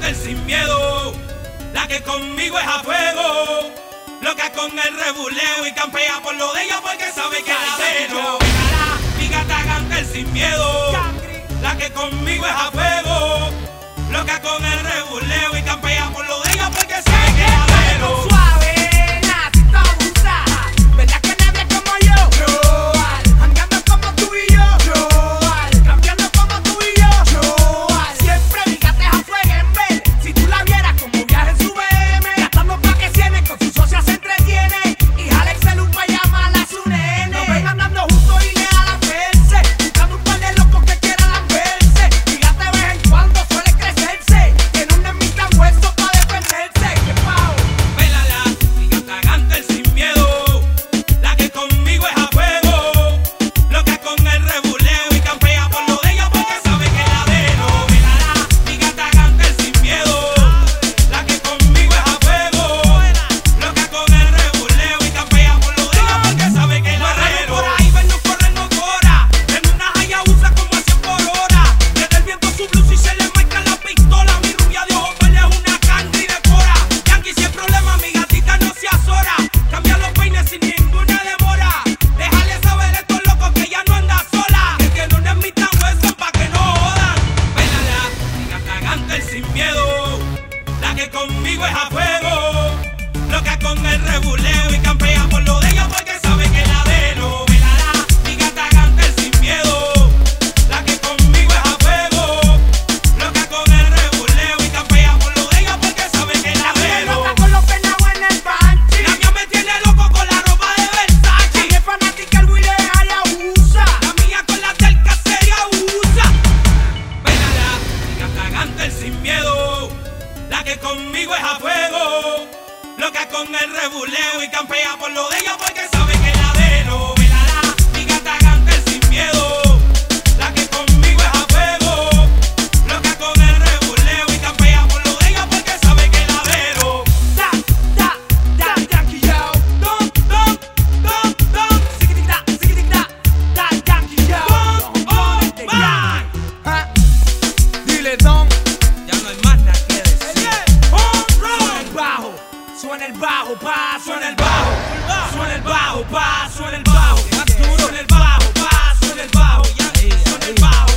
Gántel sin miedo, la que conmigo es a fuego, loca con el rebuleo y campea por lo de ella porque sabe que la velo. Mi gata Gántel sin miedo, la que conmigo es a fuego, loca con el rebuleo y campea por lo de ella porque sabe que la velo. Conmigo es a fuego, loca con el rebuleo y campea por lo de ella porque sabe que la velo. Mi gata Gántel sin miedo, la que conmigo es a fuego, loca con el rebuleo y campea por lo de ella porque sabe que la velo. Loca con los penados en el panty. La mía me tiene loco con la ropa de Versace. La mía es fanática, el Willy ella usa. La mía con la del casería usa. Mi gata Gántel sin miedo, la que conmigo es a fuego, loca con el rebuleo y campea por lo de ella porque sabe que la velo. Mi gata Gántel sin miedo, la que conmigo es a fuego, loca con el rebuleo y campea por lo de ella porque sabe que la velo. Yankee yo. Dile don. Ya no hay más nada que decir. Suena el bajo, pa, Suena el bajo, suena el bajo, pa, suena el bajo, suena el bajo, pa, suena el bajo, suena el bajo.